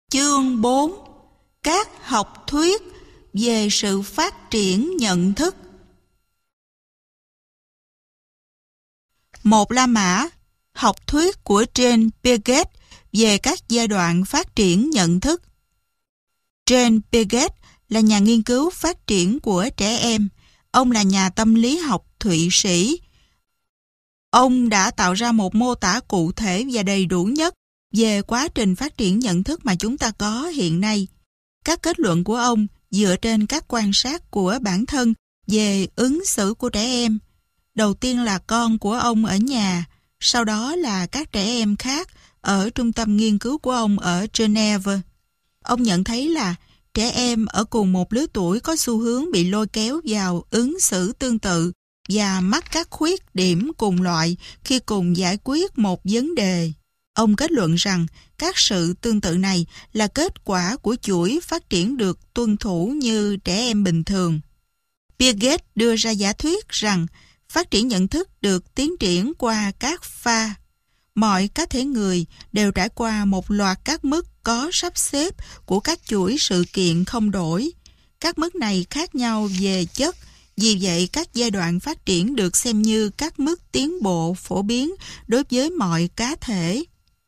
Chương 4. Các học thuyết về sự phát triển nhận thức. Một La Mã, học thuyết của Jean Piaget về các giai đoạn phát triển nhận thức. Jean Piaget là nhà nghiên cứu phát triển của trẻ em. Ông là nhà tâm lý học Thụy Sĩ. Ông đã tạo ra một mô tả cụ thể và đầy đủ nhất về quá trình phát triển nhận thức mà chúng ta có hiện nay. Các kết luận của ông dựa trên các quan sát của bản thân về ứng xử của trẻ em. Đầu tiên là con của ông ở nhà, sau đó là các trẻ em khác ở trung tâm nghiên cứu của ông ở Geneva. Ông nhận thấy là trẻ em ở cùng một lứa tuổi có xu hướng bị lôi kéo vào ứng xử tương tự và mắc các khuyết điểm cùng loại khi cùng giải quyết một vấn đề. Ông kết luận rằng các sự tương tự này là kết quả của chuỗi phát triển được tuân thủ như trẻ em bình thường. Piaget đưa ra giả thuyết rằng phát triển nhận thức được tiến triển qua các pha. Mọi cá thể người đều trải qua một loạt các mức có sắp xếp của các chuỗi sự kiện không đổi. Các mức này khác nhau về chất, vì vậy các giai đoạn phát triển được xem như các mức tiến bộ phổ biến đối với mọi cá thể.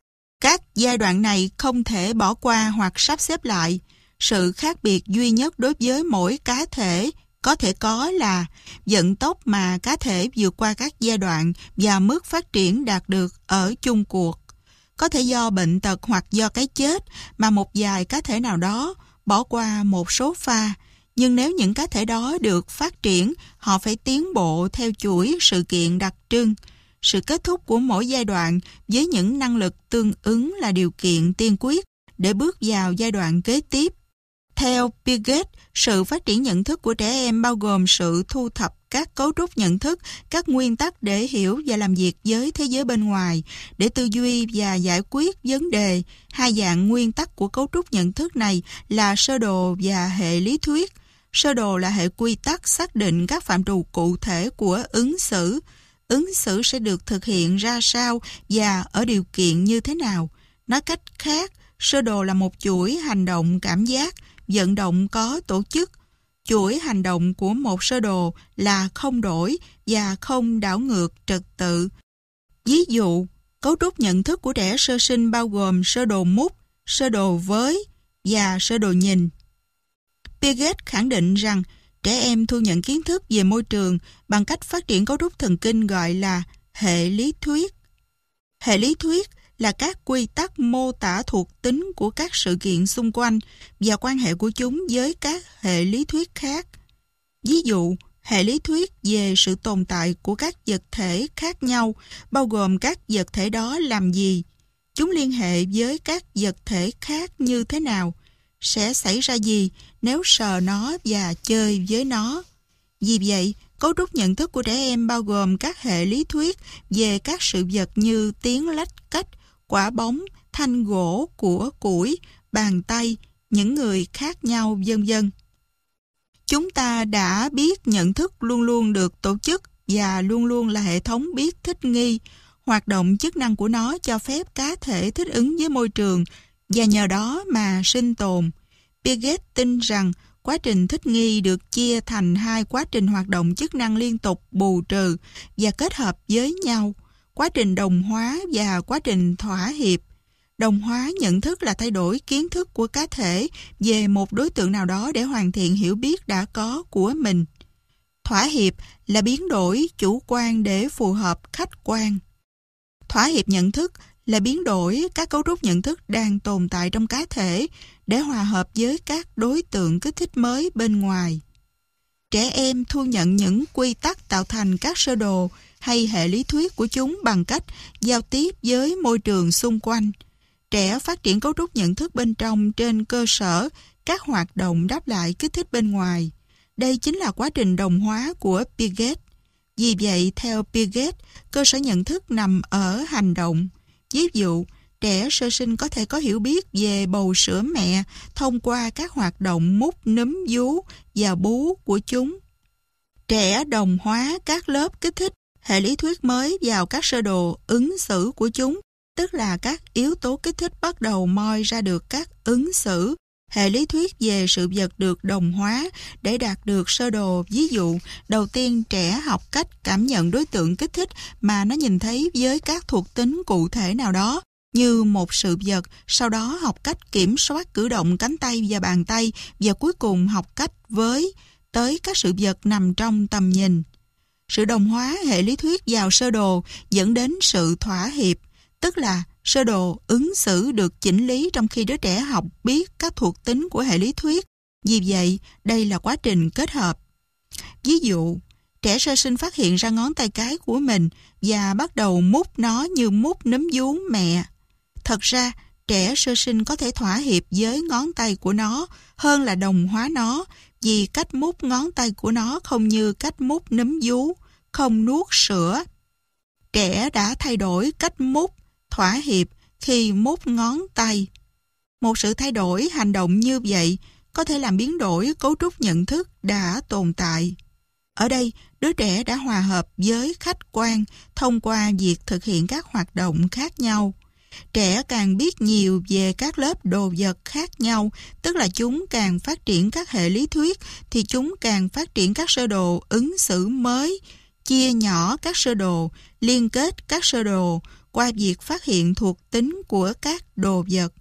Các giai đoạn này không thể bỏ qua hoặc sắp xếp lại. Sự khác biệt duy nhất đối với mỗi cá thể có thể có là vận tốc mà cá thể vượt qua các giai đoạn và mức phát triển đạt được ở chung cuộc. Có thể do bệnh tật hoặc do cái chết mà một vài cá thể nào đó bỏ qua một số pha, nhưng nếu những cá thể đó được phát triển, họ phải tiến bộ theo chuỗi sự kiện đặc trưng. Sự kết thúc của mỗi giai đoạn với những năng lực tương ứng là điều kiện tiên quyết để bước vào giai đoạn kế tiếp. Theo Piaget, sự phát triển nhận thức của trẻ em bao gồm sự thu thập các cấu trúc nhận thức, các nguyên tắc để hiểu và làm việc với thế giới bên ngoài, để tư duy và giải quyết vấn đề. Hai dạng nguyên tắc của cấu trúc nhận thức này là sơ đồ và hệ lý thuyết. Sơ đồ là hệ quy tắc xác định các phạm trù cụ thể của ứng xử. Ứng xử sẽ được thực hiện ra sao và ở điều kiện như thế nào. Nói cách khác, sơ đồ là một chuỗi hành động cảm giác, vận động có tổ chức. Chuỗi hành động của một sơ đồ là không đổi và không đảo ngược trật tự. Ví dụ, cấu trúc nhận thức của trẻ sơ sinh bao gồm sơ đồ mút, sơ đồ với và sơ đồ nhìn. Piaget khẳng định rằng trẻ em thu nhận kiến thức về môi trường bằng cách phát triển cấu trúc thần kinh gọi là hệ lý thuyết. Hệ lý thuyết là các quy tắc mô tả thuộc tính của các sự kiện xung quanh và quan hệ của chúng với các hệ lý thuyết khác. Ví dụ, hệ lý thuyết về sự tồn tại của các vật thể khác nhau bao gồm các vật thể đó làm gì, chúng liên hệ với các vật thể khác như thế nào, sẽ xảy ra gì nếu sờ nó và chơi với nó. Vì vậy, cấu trúc nhận thức của trẻ em bao gồm các hệ lý thuyết về các sự vật như tiếng lách cách, quả bóng, thanh gỗ của củi, bàn tay, những người khác nhau, vân vân. Chúng ta đã biết nhận thức luôn luôn được tổ chức và luôn luôn là hệ thống biết thích nghi. Hoạt động chức năng của nó cho phép cá thể thích ứng với môi trường và nhờ đó mà sinh tồn. Piaget tin rằng quá trình thích nghi được chia thành hai quá trình hoạt động chức năng liên tục bù trừ và kết hợp với nhau, quá trình đồng hóa và quá trình thỏa hiệp. Đồng hóa nhận thức là thay đổi kiến thức của cá thể về một đối tượng nào đó để hoàn thiện hiểu biết đã có của mình. Thỏa hiệp là biến đổi chủ quan để phù hợp khách quan. Thỏa hiệp nhận thức là biến đổi các cấu trúc nhận thức đang tồn tại trong cá thể để hòa hợp với các đối tượng kích thích mới bên ngoài. Trẻ em thu nhận những quy tắc tạo thành các sơ đồ hay hệ lý thuyết của chúng bằng cách giao tiếp với môi trường xung quanh. Trẻ phát triển cấu trúc nhận thức bên trong trên cơ sở các hoạt động đáp lại kích thích bên ngoài. Đây chính là quá trình đồng hóa của Piaget. Vì vậy, theo Piaget, cơ sở nhận thức nằm ở hành động. Ví dụ, trẻ sơ sinh có thể có hiểu biết về bầu sữa mẹ thông qua các hoạt động mút núm vú và bú của chúng. Trẻ đồng hóa các lớp kích thích hệ lý thuyết mới vào các sơ đồ ứng xử của chúng tức là các yếu tố kích thích bắt đầu moi ra được các ứng xử. Hệ lý thuyết về sự vật được đồng hóa để đạt được sơ đồ. Ví dụ, đầu tiên trẻ học cách cảm nhận đối tượng kích thích mà nó nhìn thấy với các thuộc tính cụ thể nào đó, như một sự vật, sau đó học cách kiểm soát cử động cánh tay và bàn tay, và cuối cùng học cách với tới các sự vật nằm trong tầm nhìn. Sự đồng hóa hệ lý thuyết vào sơ đồ dẫn đến sự thỏa hiệp, tức là sơ đồ ứng xử được chỉnh lý trong khi đứa trẻ học biết các thuộc tính của hệ lý thuyết. Vì vậy, đây là quá trình kết hợp. Ví dụ, trẻ sơ sinh phát hiện ra ngón tay cái của mình và bắt đầu mút nó như mút nấm vú mẹ. Thật ra, trẻ sơ sinh có thể thỏa hiệp với ngón tay của nó hơn là đồng hóa nó, vì cách mút ngón tay của nó không như cách mút nấm vú, không nuốt sữa. Trẻ đã thay đổi cách mút, thỏa hiệp khi mút ngón tay. Một sự thay đổi hành động như vậy có thể làm biến đổi cấu trúc nhận thức đã tồn tại. Ở đây, đứa trẻ đã hòa hợp với khách quan thông qua việc thực hiện các hoạt động khác nhau. Trẻ càng biết nhiều về các lớp đồ vật khác nhau, tức là chúng càng phát triển các hệ lý thuyết, thì chúng càng phát triển các sơ đồ ứng xử mới, chia nhỏ các sơ đồ, liên kết các sơ đồ qua việc phát hiện thuộc tính của các đồ vật.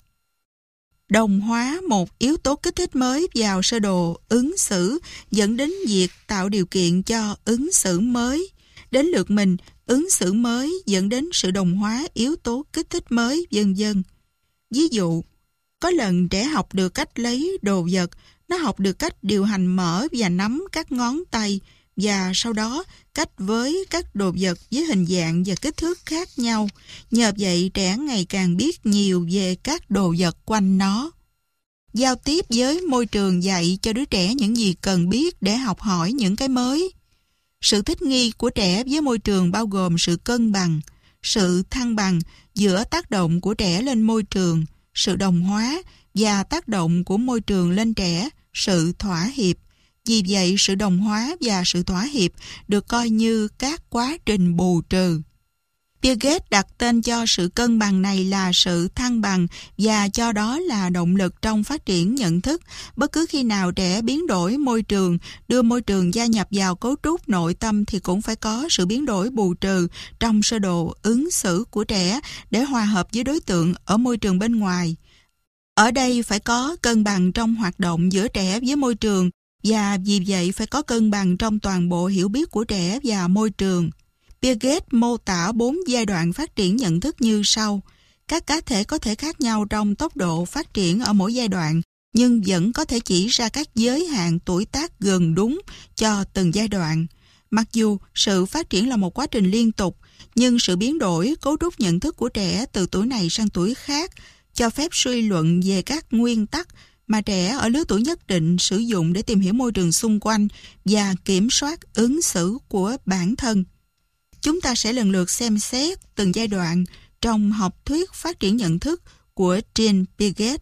Đồng hóa một yếu tố kích thích mới vào sơ đồ ứng xử dẫn đến việc tạo điều kiện cho ứng xử mới. Đến lượt mình, ứng xử mới dẫn đến sự đồng hóa yếu tố kích thích mới, vân vân. Ví dụ, có lần trẻ học được cách lấy đồ vật, nó học được cách điều hành mở và nắm các ngón tay, và sau đó cách với các đồ vật với hình dạng và kích thước khác nhau. Nhờ vậy, trẻ ngày càng biết nhiều về các đồ vật quanh nó. Giao tiếp với môi trường dạy cho đứa trẻ những gì cần biết để học hỏi những cái mới. Sự thích nghi của trẻ với môi trường bao gồm sự cân bằng, sự thăng bằng giữa tác động của trẻ lên môi trường, sự đồng hóa, và tác động của môi trường lên trẻ, sự thỏa hiệp. Vì vậy, sự đồng hóa và sự thỏa hiệp được coi như các quá trình bù trừ. Piaget đặt tên cho sự cân bằng này là sự thăng bằng và cho đó là động lực trong phát triển nhận thức. Bất cứ khi nào trẻ biến đổi môi trường, đưa môi trường gia nhập vào cấu trúc nội tâm thì cũng phải có sự biến đổi bù trừ trong sơ đồ ứng xử của trẻ để hòa hợp với đối tượng ở môi trường bên ngoài. Ở đây phải có cân bằng trong hoạt động giữa trẻ với môi trường, và vì vậy phải có cân bằng trong toàn bộ hiểu biết của trẻ và môi trường. Piaget mô tả 4 giai đoạn phát triển nhận thức như sau. Các cá thể có thể khác nhau trong tốc độ phát triển ở mỗi giai đoạn, nhưng vẫn có thể chỉ ra các giới hạn tuổi tác gần đúng cho từng giai đoạn. Mặc dù sự phát triển là một quá trình liên tục, nhưng sự biến đổi cấu trúc nhận thức của trẻ từ tuổi này sang tuổi khác cho phép suy luận về các nguyên tắc mà trẻ ở lứa tuổi nhất định sử dụng để tìm hiểu môi trường xung quanh và kiểm soát ứng xử của bản thân. Chúng ta sẽ lần lượt xem xét từng giai đoạn trong học thuyết phát triển nhận thức của Jean Piaget.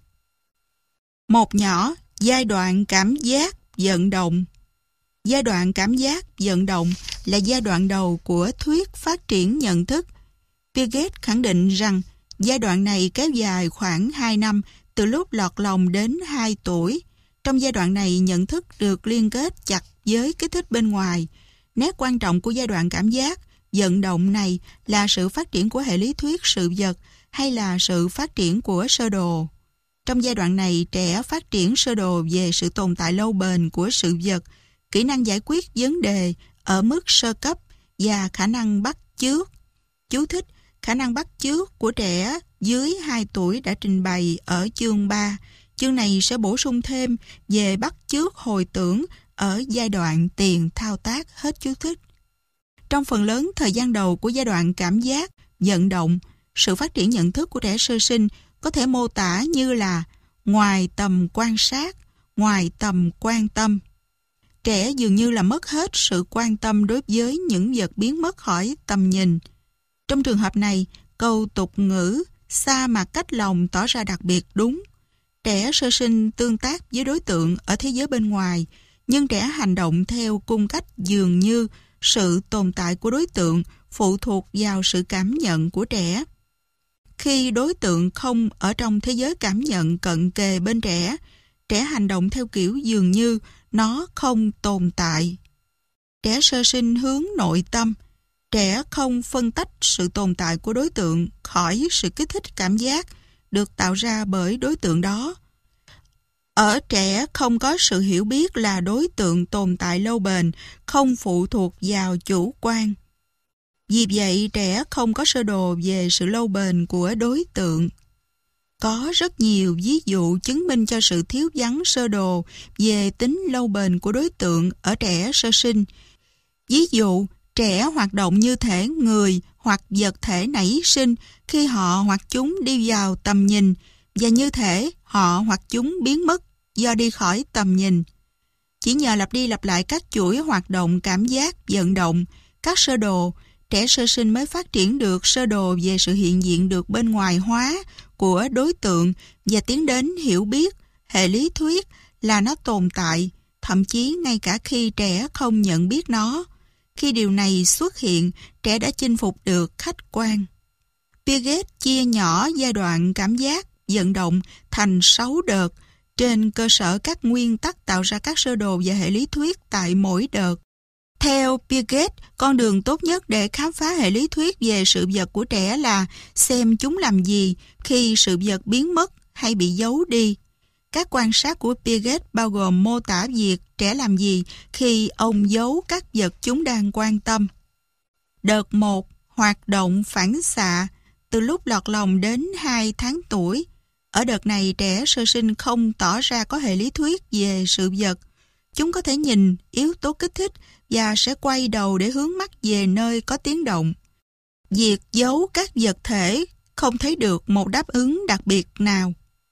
Một nhỏ, giai đoạn cảm giác vận động. Giai đoạn cảm giác vận động là giai đoạn đầu của thuyết phát triển nhận thức. Piaget khẳng định rằng giai đoạn này kéo dài khoảng 2 năm, từ lúc lọt lòng đến 2 tuổi. Trong giai đoạn này, nhận thức được liên kết chặt với kích thích bên ngoài. Nét quan trọng của giai đoạn cảm giác vận động này là sự phát triển của hệ lý thuyết sự vật hay là sự phát triển của sơ đồ. Trong giai đoạn này, trẻ phát triển sơ đồ về sự tồn tại lâu bền của sự vật, kỹ năng giải quyết vấn đề ở mức sơ cấp và khả năng bắt chước. Chú thích: khả năng bắt chước của trẻ dưới 2 tuổi đã trình bày ở chương 3. Chương này sẽ bổ sung thêm về bắt chước hồi tưởng ở giai đoạn tiền thao tác. Hết chú thích. Trong phần lớn thời gian đầu của giai đoạn cảm giác, vận động, sự phát triển nhận thức của trẻ sơ sinh có thể mô tả như là ngoài tầm quan sát, ngoài tầm quan tâm. Trẻ dường như là mất hết sự quan tâm đối với những vật biến mất khỏi tầm nhìn. Trong trường hợp này, câu tục ngữ xa mà cách lòng tỏ ra đặc biệt đúng. Trẻ sơ sinh tương tác với đối tượng ở thế giới bên ngoài, nhưng trẻ hành động theo cung cách dường như sự tồn tại của đối tượng phụ thuộc vào sự cảm nhận của trẻ. Khi đối tượng không ở trong thế giới cảm nhận cận kề bên trẻ, trẻ hành động theo kiểu dường như nó không tồn tại. Trẻ sơ sinh hướng nội tâm. Trẻ không phân tách sự tồn tại của đối tượng khỏi sự kích thích cảm giác được tạo ra bởi đối tượng đó. Ở trẻ không có sự hiểu biết là đối tượng tồn tại lâu bền, không phụ thuộc vào chủ quan. Vì vậy, trẻ không có sơ đồ về sự lâu bền của đối tượng. Có rất nhiều ví dụ chứng minh cho sự thiếu vắng sơ đồ về tính lâu bền của đối tượng ở trẻ sơ sinh. Ví dụ, trẻ hoạt động như thể người hoặc vật thể nảy sinh khi họ hoặc chúng đi vào tầm nhìn, và như thể họ hoặc chúng biến mất do đi khỏi tầm nhìn. Chỉ nhờ lặp đi lặp lại các chuỗi hoạt động cảm giác, vận động, các sơ đồ, trẻ sơ sinh mới phát triển được sơ đồ về sự hiện diện được bên ngoài hóa của đối tượng và tiến đến hiểu biết, hệ lý thuyết là nó tồn tại, thậm chí ngay cả khi trẻ không nhận biết nó. Khi điều này xuất hiện, trẻ đã chinh phục được khách quan. Piaget chia nhỏ giai đoạn cảm giác, vận động thành 6 đợt trên cơ sở các nguyên tắc tạo ra các sơ đồ và hệ lý thuyết tại mỗi đợt. Theo Piaget, con đường tốt nhất để khám phá hệ lý thuyết về sự vật của trẻ là xem chúng làm gì khi sự vật biến mất hay bị giấu đi. Các quan sát của Piaget bao gồm mô tả việc trẻ làm gì khi ông giấu các vật chúng đang quan tâm. Đợt 1. Hoạt động phản xạ từ lúc lọt lòng đến 2 tháng tuổi. Ở đợt này, trẻ sơ sinh không tỏ ra có hệ lý thuyết về sự vật. Chúng có thể nhìn yếu tố kích thích và sẽ quay đầu để hướng mắt về nơi có tiếng động. Việc giấu các vật thể không thấy được một đáp ứng đặc biệt nào.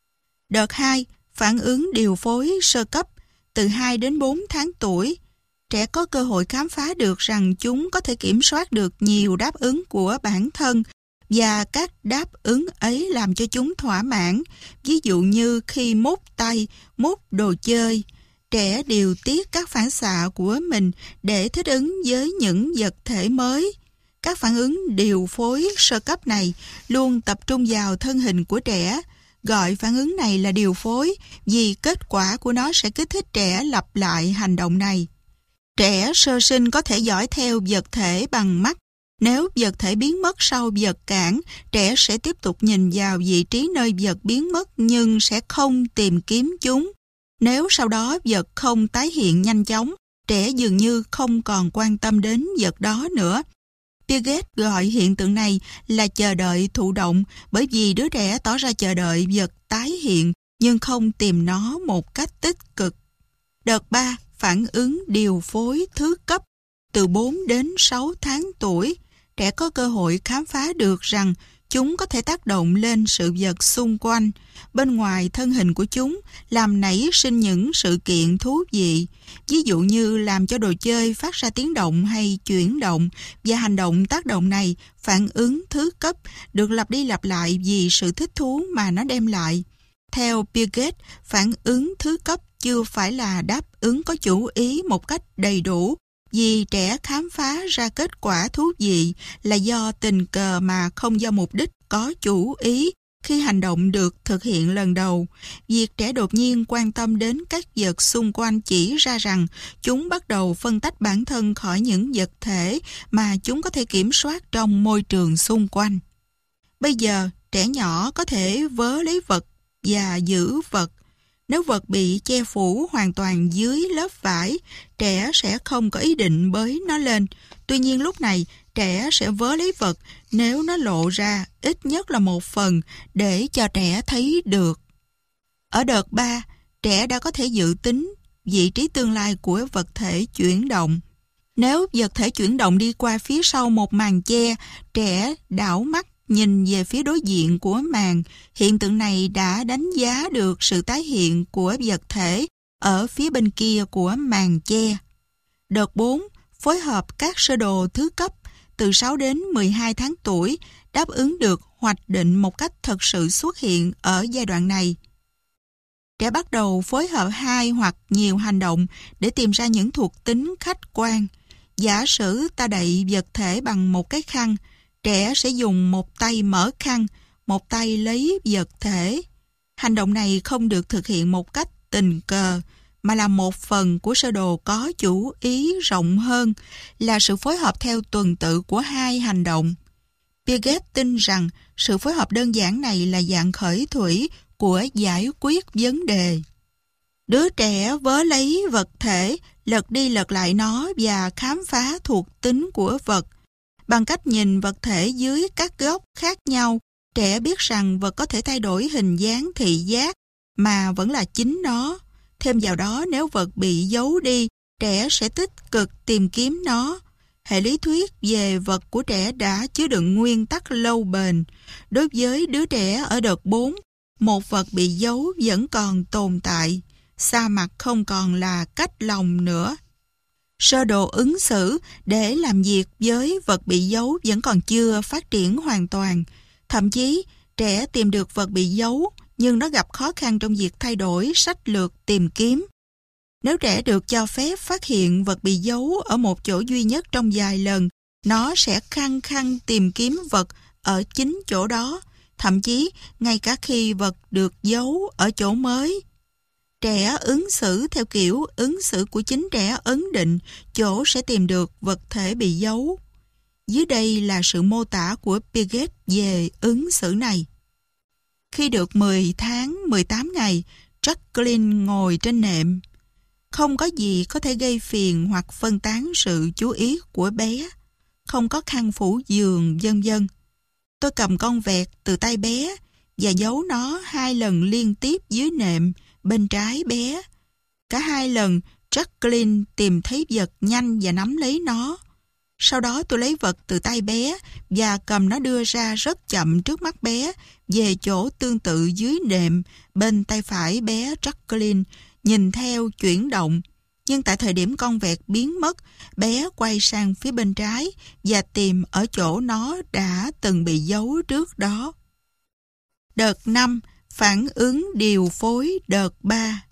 Đợt 2. Phản ứng điều phối sơ cấp từ 2 đến 4 tháng tuổi. Trẻ có cơ hội khám phá được rằng chúng có thể kiểm soát được nhiều đáp ứng của bản thân và các đáp ứng ấy làm cho chúng thỏa mãn. Ví dụ như khi mút tay, mút đồ chơi, trẻ điều tiết các phản xạ của mình để thích ứng với những vật thể mới. Các phản ứng điều phối sơ cấp này luôn tập trung vào thân hình của trẻ. Gọi phản ứng này là điều phối vì kết quả của nó sẽ kích thích trẻ lặp lại hành động này. Trẻ sơ sinh có thể dõi theo vật thể bằng mắt. Nếu vật thể biến mất sau vật cản, trẻ sẽ tiếp tục nhìn vào vị trí nơi vật biến mất nhưng sẽ không tìm kiếm chúng. Nếu sau đó vật không tái hiện nhanh chóng, trẻ dường như không còn quan tâm đến vật đó nữa. Piaget gọi hiện tượng này là chờ đợi thụ động bởi vì đứa trẻ tỏ ra chờ đợi vật tái hiện nhưng không tìm nó một cách tích cực. Đợt 3. Phản ứng điều phối thứ cấp từ 4 đến 6 tháng tuổi. Trẻ có cơ hội khám phá được rằng chúng có thể tác động lên sự vật xung quanh, bên ngoài thân hình của chúng, làm nảy sinh những sự kiện thú vị, ví dụ như làm cho đồ chơi phát ra tiếng động hay chuyển động, và hành động tác động này, phản ứng thứ cấp, được lặp đi lặp lại vì sự thích thú mà nó đem lại. Theo Piaget, phản ứng thứ cấp chưa phải là đáp ứng có chủ ý một cách đầy đủ, vì trẻ khám phá ra kết quả thú vị là do tình cờ mà không do mục đích có chủ ý khi hành động được thực hiện lần đầu. Việc trẻ đột nhiên quan tâm đến các vật xung quanh chỉ ra rằng chúng bắt đầu phân tách bản thân khỏi những vật thể mà chúng có thể kiểm soát trong môi trường xung quanh. Bây giờ, trẻ nhỏ có thể vớ lấy vật và giữ vật. Nếu vật bị che phủ hoàn toàn dưới lớp vải, trẻ sẽ không có ý định bới nó lên. Tuy nhiên lúc này, trẻ sẽ vớ lấy vật nếu nó lộ ra ít nhất là một phần để cho trẻ thấy được. Ở đợt 3, trẻ đã có thể dự tính vị trí tương lai của vật thể chuyển động. Nếu vật thể chuyển động đi qua phía sau một màn che, trẻ đảo mắt nhìn về phía đối diện của màn. Hiện tượng này đã đánh giá được sự tái hiện của vật thể ở phía bên kia của màn che. Đợt 4, phối hợp các sơ đồ thứ cấp từ 6 đến 12 tháng tuổi đáp ứng được hoạch định một cách thật sự xuất hiện ở giai đoạn này. Trẻ bắt đầu phối hợp 2 hoặc nhiều hành động để tìm ra những thuộc tính khách quan. Giả sử ta đậy vật thể bằng một cái khăn, trẻ sẽ dùng một tay mở khăn, một tay lấy vật thể. Hành động này không được thực hiện một cách tình cờ, mà là một phần của sơ đồ có chủ ý rộng hơn, là sự phối hợp theo tuần tự của hai hành động. Piaget tin rằng sự phối hợp đơn giản này là dạng khởi thủy của giải quyết vấn đề. Đứa trẻ vớ lấy vật thể, lật đi lật lại nó và khám phá thuộc tính của vật. Bằng cách nhìn vật thể dưới các góc khác nhau, trẻ biết rằng vật có thể thay đổi hình dáng thị giác mà vẫn là chính nó. Thêm vào đó, nếu vật bị giấu đi, trẻ sẽ tích cực tìm kiếm nó. Hệ lý thuyết về vật của trẻ đã chứa đựng nguyên tắc lâu bền. Đối với đứa trẻ ở đợt 4, một vật bị giấu vẫn còn tồn tại. Xa mặt không còn là cách lòng nữa. Sơ đồ ứng xử để làm việc với vật bị giấu vẫn còn chưa phát triển hoàn toàn. Thậm chí, trẻ tìm được vật bị giấu, nhưng nó gặp khó khăn trong việc thay đổi sách lược tìm kiếm. Nếu trẻ được cho phép phát hiện vật bị giấu ở một chỗ duy nhất trong vài lần, nó sẽ khăng khăng tìm kiếm vật ở chính chỗ đó, thậm chí ngay cả khi vật được giấu ở chỗ mới. Trẻ ứng xử theo kiểu ứng xử của chính trẻ ấn định chỗ sẽ tìm được vật thể bị giấu. Dưới đây là sự mô tả của Piaget về ứng xử này. Khi được 10 tháng 18 ngày, Jacqueline ngồi trên nệm. Không có gì có thể gây phiền hoặc phân tán sự chú ý của bé. Không có khăn phủ giường, vân vân. Tôi cầm con vẹt từ tay bé và giấu nó 2 lần liên tiếp dưới nệm bên trái bé. Cả 2 lần, Jacqueline tìm thấy vật nhanh và nắm lấy nó. Sau đó tôi lấy vật từ tay bé và cầm nó đưa ra rất chậm trước mắt bé về chỗ tương tự dưới nệm bên tay phải bé Jacqueline, nhìn theo chuyển động. Nhưng tại thời điểm con vẹt biến mất, bé quay sang phía bên trái và tìm ở chỗ nó đã từng bị giấu trước đó. Đợt 5, phản ứng điều phối đợt 3.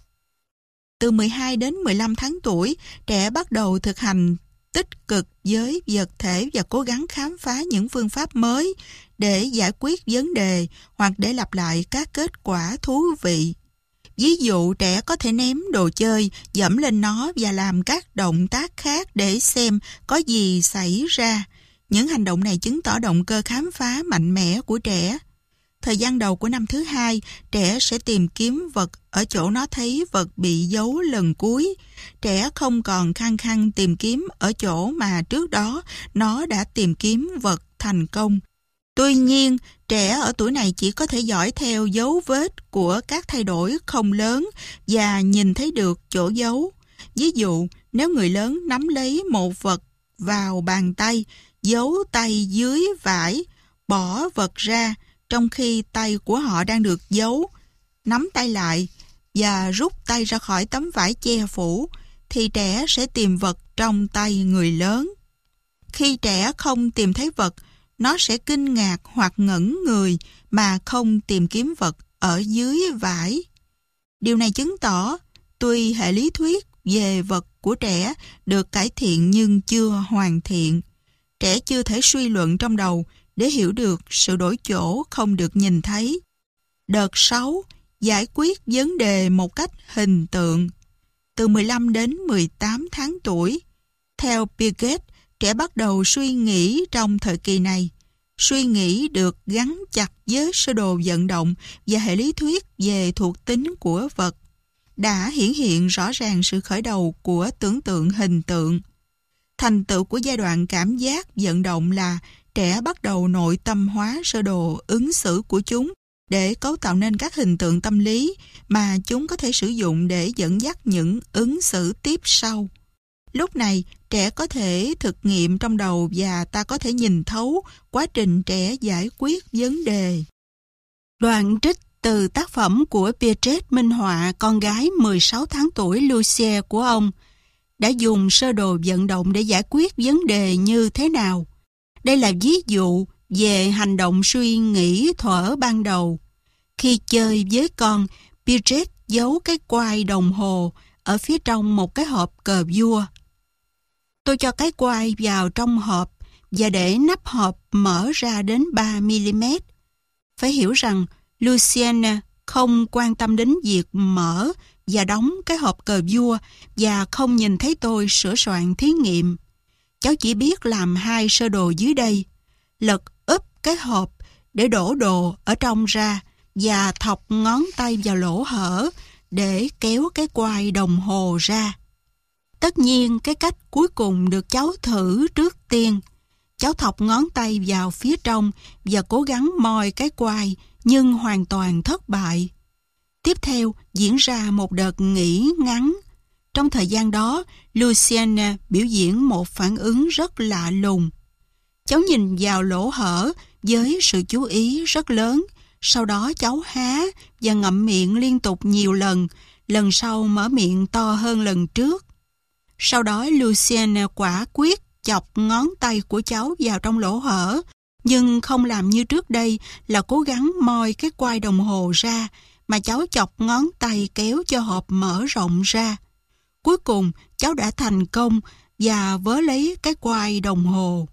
Từ 12 đến 15 tháng tuổi, trẻ bắt đầu thực hành tích cực với vật thể và cố gắng khám phá những phương pháp mới để giải quyết vấn đề hoặc để lặp lại các kết quả thú vị. Ví dụ, trẻ có thể ném đồ chơi, dẫm lên nó và làm các động tác khác để xem có gì xảy ra. Những hành động này chứng tỏ động cơ khám phá mạnh mẽ của trẻ. Thời gian đầu của năm thứ 2, trẻ sẽ tìm kiếm vật ở chỗ nó thấy vật bị giấu lần cuối. Trẻ không còn khăng khăng tìm kiếm ở chỗ mà trước đó nó đã tìm kiếm vật thành công. Tuy nhiên, trẻ ở tuổi này chỉ có thể dõi theo dấu vết của các thay đổi không lớn và nhìn thấy được chỗ giấu. Ví dụ, nếu người lớn nắm lấy một vật vào bàn tay, giấu tay dưới vải, bỏ vật ra, trong khi tay của họ đang được giấu, nắm tay lại và rút tay ra khỏi tấm vải che phủ, thì trẻ sẽ tìm vật trong tay người lớn. Khi trẻ không tìm thấy vật, nó sẽ kinh ngạc hoặc ngẩn người mà không tìm kiếm vật ở dưới vải. Điều này chứng tỏ, tuy hệ lý thuyết về vật của trẻ được cải thiện nhưng chưa hoàn thiện, trẻ chưa thể suy luận trong đầu để hiểu được sự đổi chỗ không được nhìn thấy. Đợt 6, giải quyết vấn đề một cách hình tượng. Từ 15 đến 18 tháng tuổi, theo Piaget, trẻ bắt đầu suy nghĩ trong thời kỳ này. Suy nghĩ được gắn chặt với sơ đồ vận động và hệ lý thuyết về thuộc tính của vật. Đã hiển hiện rõ ràng sự khởi đầu của tưởng tượng hình tượng. Thành tựu của giai đoạn cảm giác vận động là trẻ bắt đầu nội tâm hóa sơ đồ ứng xử của chúng để cấu tạo nên các hình tượng tâm lý mà chúng có thể sử dụng để dẫn dắt những ứng xử tiếp sau. Lúc này, trẻ có thể thực nghiệm trong đầu và ta có thể nhìn thấu quá trình trẻ giải quyết vấn đề. Đoạn trích từ tác phẩm của Piaget minh họa con gái 16 tháng tuổi Lucie của ông đã dùng sơ đồ vận động để giải quyết vấn đề như thế nào. Đây là ví dụ về hành động suy nghĩ thuở ban đầu. Khi chơi với con, Piaget giấu cái quai đồng hồ ở phía trong một cái hộp cờ vua. Tôi cho cái quai vào trong hộp và để nắp hộp mở ra đến 3 mm. phải hiểu rằng Lucienne không quan tâm đến việc mở và đóng cái hộp cờ vua và không nhìn thấy tôi sửa soạn thí nghiệm. Cháu chỉ biết làm 2 sơ đồ dưới đây: lật úp cái hộp để đổ đồ ở trong ra và thọc ngón tay vào lỗ hở để kéo cái quai đồng hồ ra. Tất nhiên cái cách cuối cùng được cháu thử trước tiên. Cháu thọc ngón tay vào phía trong và cố gắng moi cái quai, nhưng hoàn toàn thất bại. Tiếp theo diễn ra một đợt nghỉ ngắn. Trong thời gian đó, Lucienne biểu diễn một phản ứng rất lạ lùng. Cháu nhìn vào lỗ hở với sự chú ý rất lớn. Sau đó cháu há và ngậm miệng liên tục nhiều lần. Lần sau mở miệng to hơn lần trước. Sau đó Lucienne quả quyết chọc ngón tay của cháu vào trong lỗ hở, nhưng không làm như trước đây là cố gắng moi cái quai đồng hồ ra, mà cháu chọc ngón tay kéo cho hộp mở rộng ra. Cuối cùng, cháu đã thành công và vớ lấy cái quai đồng hồ.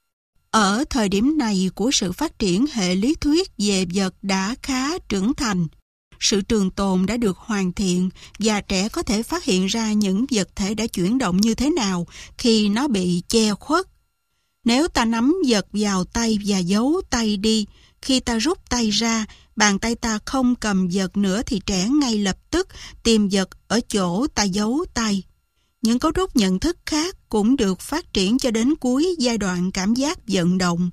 Ở thời điểm này của sự phát triển, hệ lý thuyết về vật đã khá trưởng thành. Sự trường tồn đã được hoàn thiện và trẻ có thể phát hiện ra những vật thể đã chuyển động như thế nào khi nó bị che khuất. Nếu ta nắm vật vào tay và giấu tay đi, khi ta rút tay ra, bàn tay ta không cầm vật nữa thì trẻ ngay lập tức tìm vật ở chỗ ta giấu tay. Những cấu trúc nhận thức khác cũng được phát triển cho đến cuối giai đoạn cảm giác vận động.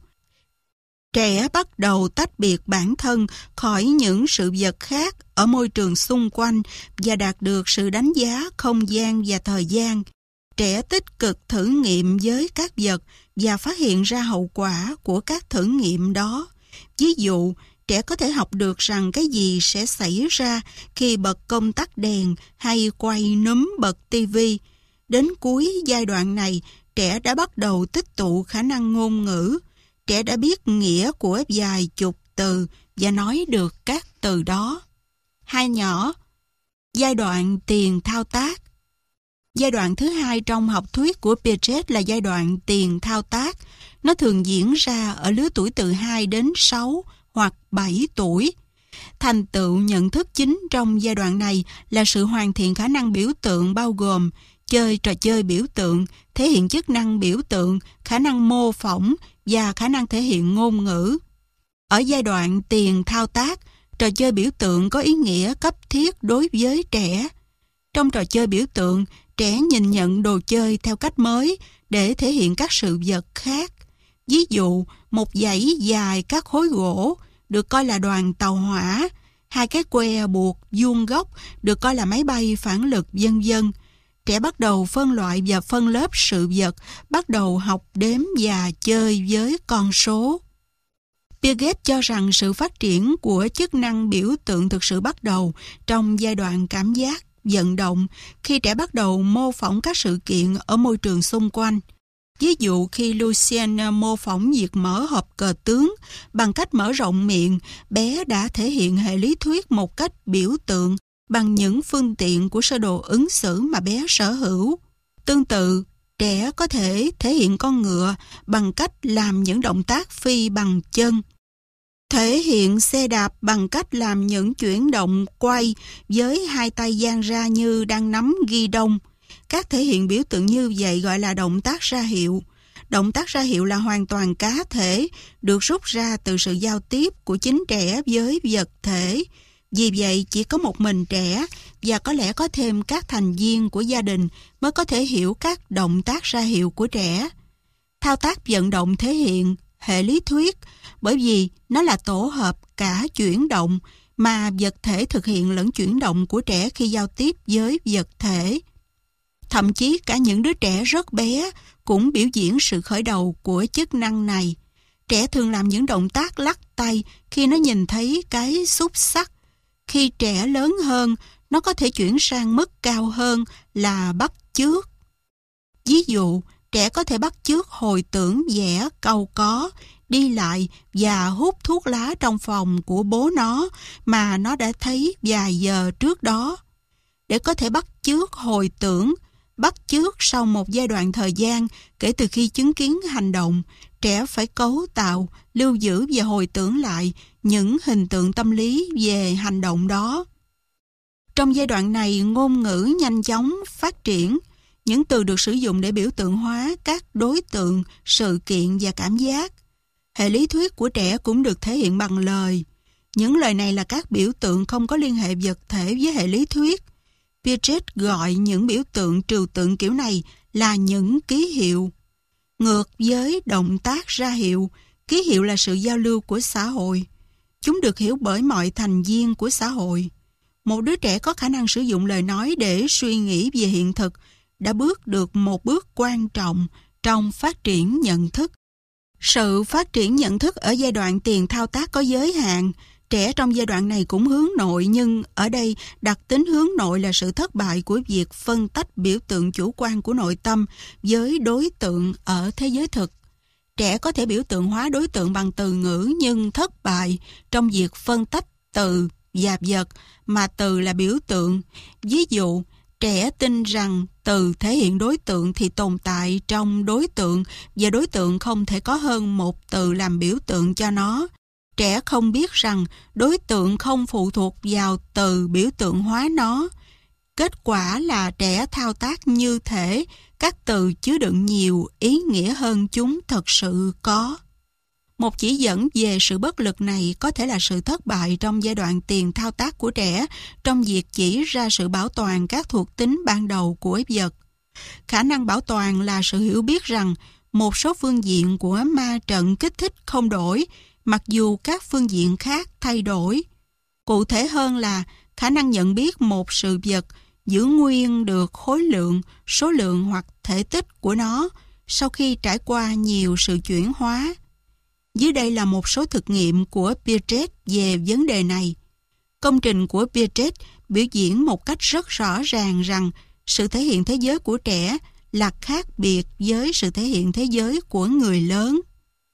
Trẻ bắt đầu tách biệt bản thân khỏi những sự vật khác ở môi trường xung quanh và đạt được sự đánh giá không gian và thời gian. Trẻ tích cực thử nghiệm với các vật và phát hiện ra hậu quả của các thử nghiệm đó. Ví dụ, trẻ có thể học được rằng cái gì sẽ xảy ra khi bật công tắc đèn hay quay núm bật tivi. Đến cuối giai đoạn này, trẻ đã bắt đầu tích tụ khả năng ngôn ngữ. Trẻ đã biết nghĩa của vài chục từ và nói được các từ đó. 2 nhỏ. Giai đoạn tiền thao tác. Giai đoạn thứ 2 trong học thuyết của Piaget là giai đoạn tiền thao tác. Nó thường diễn ra ở lứa tuổi từ 2 đến 6 hoặc 7 tuổi. Thành tựu nhận thức chính trong giai đoạn này là sự hoàn thiện khả năng biểu tượng, bao gồm chơi trò chơi biểu tượng, thể hiện chức năng biểu tượng, khả năng mô phỏng và khả năng thể hiện ngôn ngữ. Ở giai đoạn tiền thao tác, trò chơi biểu tượng có ý nghĩa cấp thiết đối với trẻ. Trong trò chơi biểu tượng, trẻ nhìn nhận đồ chơi theo cách mới để thể hiện các sự vật khác. Ví dụ, một dãy dài các khối gỗ được coi là đoàn tàu hỏa, 2 cái que buộc vuông góc được coi là máy bay phản lực, vân vân. Trẻ bắt đầu phân loại và phân lớp sự vật, bắt đầu học đếm và chơi với con số. Piaget cho rằng sự phát triển của chức năng biểu tượng thực sự bắt đầu trong giai đoạn cảm giác, vận động, khi trẻ bắt đầu mô phỏng các sự kiện ở môi trường xung quanh. Ví dụ khi Lucienne mô phỏng việc mở hộp cờ tướng, bằng cách mở rộng miệng, bé đã thể hiện hệ lý thuyết một cách biểu tượng bằng những phương tiện của sơ đồ ứng xử mà bé sở hữu. Tương tự, trẻ có thể thể hiện con ngựa bằng cách làm những động tác phi bằng chân, thể hiện xe đạp bằng cách làm những chuyển động quay với 2 tay dang ra như đang nắm ghi đông. Các thể hiện biểu tượng như vậy gọi là động tác ra hiệu. Động tác ra hiệu là hoàn toàn cá thể, được rút ra từ sự giao tiếp của chính trẻ với vật thể. Vì vậy, chỉ có một mình trẻ và có lẽ có thêm các thành viên của gia đình mới có thể hiểu các động tác ra hiệu của trẻ. Thao tác vận động thể hiện hệ lý thuyết bởi vì nó là tổ hợp cả chuyển động mà vật thể thực hiện lẫn chuyển động của trẻ khi giao tiếp với vật thể. Thậm chí cả những đứa trẻ rất bé cũng biểu diễn sự khởi đầu của chức năng này. Trẻ thường làm những động tác lắc tay khi nó nhìn thấy cái xúc xắc. Khi trẻ lớn hơn, nó có thể chuyển sang mức cao hơn là bắt chước. Ví dụ, trẻ có thể bắt chước hồi tưởng vẽ cau có, đi lại và hút thuốc lá trong phòng của bố nó mà nó đã thấy vài giờ trước đó. Để có thể bắt chước hồi tưởng, bắt chước sau một giai đoạn thời gian kể từ khi chứng kiến hành động, trẻ phải cấu tạo, lưu giữ và hồi tưởng lại những hình tượng tâm lý về hành động đó. Trong giai đoạn này, ngôn ngữ nhanh chóng phát triển. Những từ được sử dụng để biểu tượng hóa các đối tượng, sự kiện và cảm giác. Hệ lý thuyết của trẻ cũng được thể hiện bằng lời. Những lời này là các biểu tượng không có liên hệ vật thể với hệ lý thuyết. Piaget gọi những biểu tượng trừu tượng kiểu này là những ký hiệu. Ngược với động tác ra hiệu, ký hiệu là sự giao lưu của xã hội. Chúng được hiểu bởi mọi thành viên của xã hội. Một đứa trẻ có khả năng sử dụng lời nói để suy nghĩ về hiện thực đã bước được một bước quan trọng trong phát triển nhận thức. Sự phát triển nhận thức ở giai đoạn tiền thao tác có giới hạn. Trẻ trong giai đoạn này cũng hướng nội, nhưng ở đây đặc tính hướng nội là sự thất bại của việc phân tách biểu tượng chủ quan của nội tâm với đối tượng ở thế giới thực. Trẻ có thể biểu tượng hóa đối tượng bằng từ ngữ nhưng thất bại trong việc phân tách từ và vật mà từ là biểu tượng. Ví dụ, trẻ tin rằng từ thể hiện đối tượng thì tồn tại trong đối tượng và đối tượng không thể có hơn một từ làm biểu tượng cho nó. Trẻ không biết rằng đối tượng không phụ thuộc vào từ biểu tượng hóa nó. Kết quả là trẻ thao tác như thể các từ chứa đựng nhiều ý nghĩa hơn chúng thật sự có. Một chỉ dẫn về sự bất lực này có thể là sự thất bại trong giai đoạn tiền thao tác của trẻ trong việc chỉ ra sự bảo toàn các thuộc tính ban đầu của vật. Khả năng bảo toàn là sự hiểu biết rằng một số phương diện của ma trận kích thích không đổi, mặc dù các phương diện khác thay đổi. Cụ thể hơn là khả năng nhận biết một sự vật giữ nguyên được khối lượng, số lượng hoặc thể tích của nó sau khi trải qua nhiều sự chuyển hóa. Dưới đây là một số thực nghiệm của Piaget về vấn đề này. Công trình của Piaget biểu diễn một cách rất rõ ràng rằng sự thể hiện thế giới của trẻ là khác biệt với sự thể hiện thế giới của người lớn.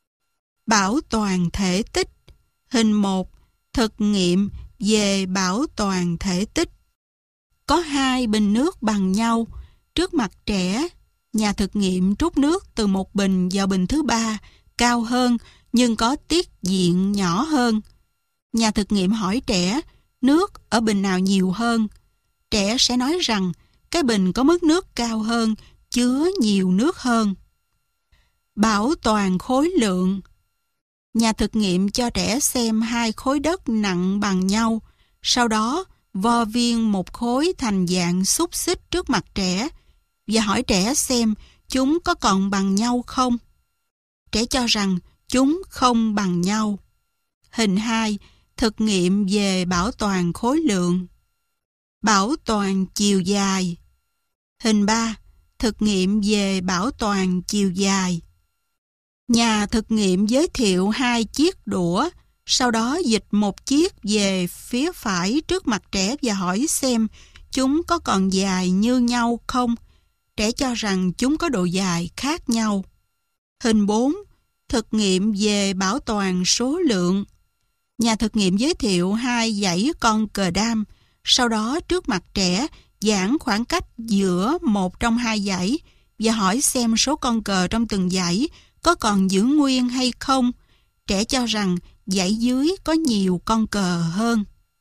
Bảo toàn thể tích. Hình 1. Thực nghiệm về bảo toàn thể tích. Có 2 bình nước bằng nhau. Trước mặt trẻ, nhà thực nghiệm trút nước từ một bình vào bình thứ 3, cao hơn nhưng có tiết diện nhỏ hơn. Nhà thực nghiệm hỏi trẻ, nước ở bình nào nhiều hơn? Trẻ sẽ nói rằng cái bình có mức nước cao hơn, chứa nhiều nước hơn. Bảo toàn khối lượng. Nhà thực nghiệm cho trẻ xem 2 khối đất nặng bằng nhau, sau đó vo viên một khối thành dạng xúc xích trước mặt trẻ và hỏi trẻ xem chúng có còn bằng nhau không. Trẻ cho rằng chúng không bằng nhau. Hình 2. Thực nghiệm về bảo toàn khối lượng. Bảo toàn chiều dài. Hình 3. Thực nghiệm về bảo toàn chiều dài. Nhà thực nghiệm giới thiệu 2 chiếc đũa, sau đó dịch một chiếc về phía phải trước mặt trẻ và hỏi xem chúng có còn dài như nhau không. Trẻ cho rằng chúng có độ dài khác nhau. Hình 4. Thực nghiệm về bảo toàn số lượng. Nhà thực nghiệm giới thiệu 2 dãy con cờ đam, sau đó trước mặt trẻ giảng khoảng cách giữa một trong 2 dãy và hỏi xem số con cờ trong từng dãy có còn giữ nguyên hay không. Trẻ cho rằng dãy dưới có nhiều con cờ hơn.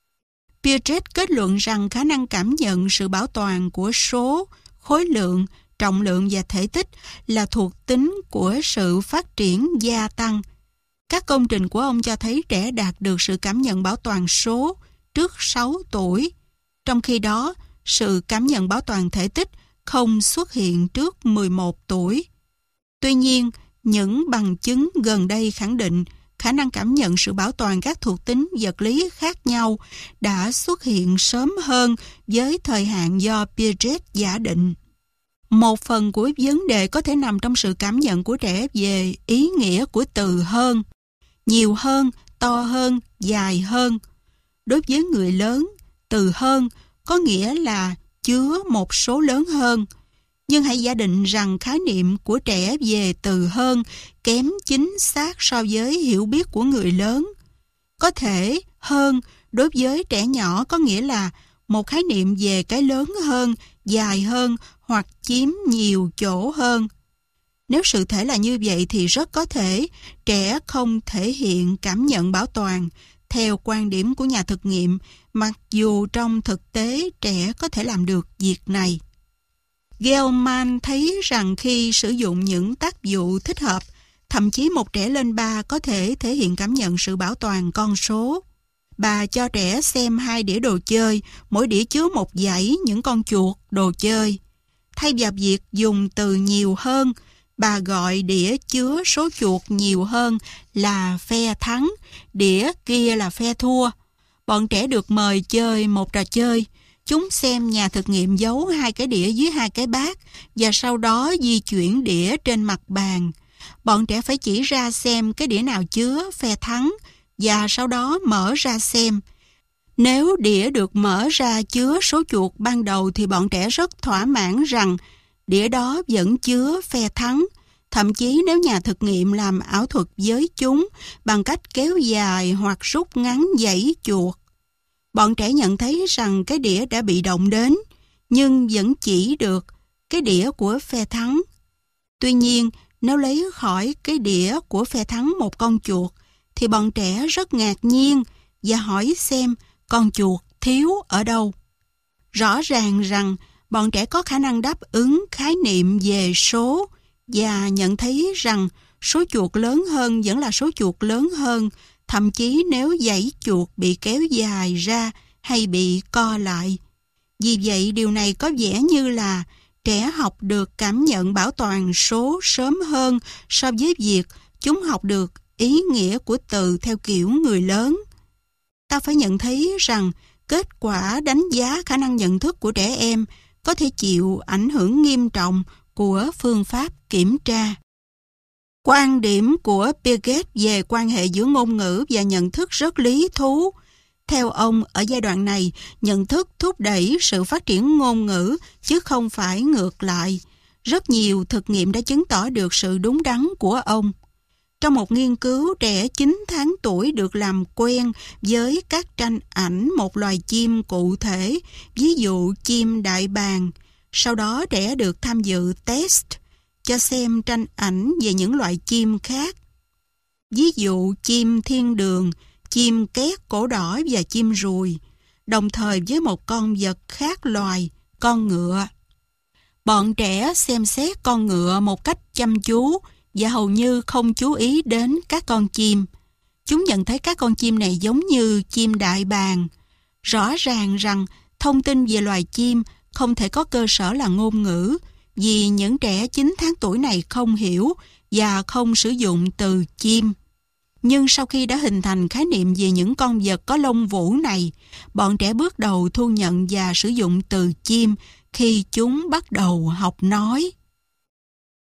Piaget kết luận rằng khả năng cảm nhận sự bảo toàn của số, khối lượng, trọng lượng và thể tích là thuộc tính của sự phát triển gia tăng. Các công trình của ông cho thấy trẻ đạt được sự cảm nhận bảo toàn số trước 6 tuổi. Trong khi đó, sự cảm nhận bảo toàn thể tích không xuất hiện trước 11 tuổi. Tuy nhiên, những bằng chứng gần đây khẳng định khả năng cảm nhận sự bảo toàn các thuộc tính vật lý khác nhau đã xuất hiện sớm hơn với thời hạn do Piaget giả định. Một phần của vấn đề có thể nằm trong sự cảm nhận của trẻ về ý nghĩa của từ hơn, nhiều hơn, to hơn, dài hơn. Đối với người lớn, từ hơn có nghĩa là chứa một số lớn hơn. Nhưng hãy giả định rằng khái niệm của trẻ về từ hơn kém chính xác so với hiểu biết của người lớn. Có thể hơn đối với trẻ nhỏ có nghĩa là một khái niệm về cái lớn hơn, dài hơn hoặc chiếm nhiều chỗ hơn. Nếu sự thể là như vậy thì rất có thể trẻ không thể hiện cảm nhận bảo toàn, theo quan điểm của nhà thực nghiệm, mặc dù trong thực tế trẻ có thể làm được việc này. Gell-mann thấy rằng khi sử dụng những tác dụ thích hợp, thậm chí một trẻ lên 3 có thể thể hiện cảm nhận sự bảo toàn con số. Bà cho trẻ xem 2 đĩa đồ chơi, mỗi đĩa chứa một dãy những con chuột đồ chơi. Thay vào việc dùng từ nhiều hơn, bà gọi đĩa chứa số chuột nhiều hơn là phe thắng, đĩa kia là phe thua. Bọn trẻ được mời chơi một trò chơi. Chúng xem nhà thực nghiệm giấu 2 cái đĩa dưới 2 cái bát và sau đó di chuyển đĩa trên mặt bàn. Bọn trẻ phải chỉ ra xem cái đĩa nào chứa phe thắng và sau đó mở ra xem. Nếu đĩa được mở ra chứa số chuột ban đầu thì bọn trẻ rất thỏa mãn rằng đĩa đó vẫn chứa phe thắng. Thậm chí nếu nhà thực nghiệm làm ảo thuật với chúng bằng cách kéo dài hoặc rút ngắn dãy chuột, bọn trẻ nhận thấy rằng cái đĩa đã bị động đến, nhưng vẫn chỉ được cái đĩa của phe thắng. Tuy nhiên, nếu lấy khỏi cái đĩa của phe thắng một con chuột, thì bọn trẻ rất ngạc nhiên và hỏi xem con chuột thiếu ở đâu. Rõ ràng rằng bọn trẻ có khả năng đáp ứng khái niệm về số và nhận thấy rằng số chuột lớn hơn vẫn là số chuột lớn hơn, thậm chí nếu dãy chuột bị kéo dài ra hay bị co lại. Vì vậy, điều này có vẻ như là trẻ học được cảm nhận bảo toàn số sớm hơn so với việc chúng học được ý nghĩa của từ theo kiểu người lớn. Ta phải nhận thấy rằng kết quả đánh giá khả năng nhận thức của trẻ em có thể chịu ảnh hưởng nghiêm trọng của phương pháp kiểm tra. Quan điểm của Piaget về quan hệ giữa ngôn ngữ và nhận thức rất lý thú. Theo ông, ở giai đoạn này, nhận thức thúc đẩy sự phát triển ngôn ngữ, chứ không phải ngược lại. Rất nhiều thực nghiệm đã chứng tỏ được sự đúng đắn của ông. Trong một nghiên cứu, trẻ 9 tháng tuổi được làm quen với các tranh ảnh một loài chim cụ thể, ví dụ chim đại bàng. Sau đó trẻ được tham dự test cho xem tranh ảnh về những loại chim khác. Ví dụ chim thiên đường, chim két cổ đỏ và chim ruồi, đồng thời với một con vật khác loài, con ngựa. Bọn trẻ xem xét con ngựa một cách chăm chú và hầu như không chú ý đến các con chim. Chúng nhận thấy các con chim này giống như chim đại bàng. Rõ ràng rằng thông tin về loài chim không thể có cơ sở là ngôn ngữ, vì những trẻ 9 tháng tuổi này không hiểu và không sử dụng từ chim. Nhưng sau khi đã hình thành khái niệm về những con vật có lông vũ này, bọn trẻ bước đầu thu nhận và sử dụng từ chim khi chúng bắt đầu học nói.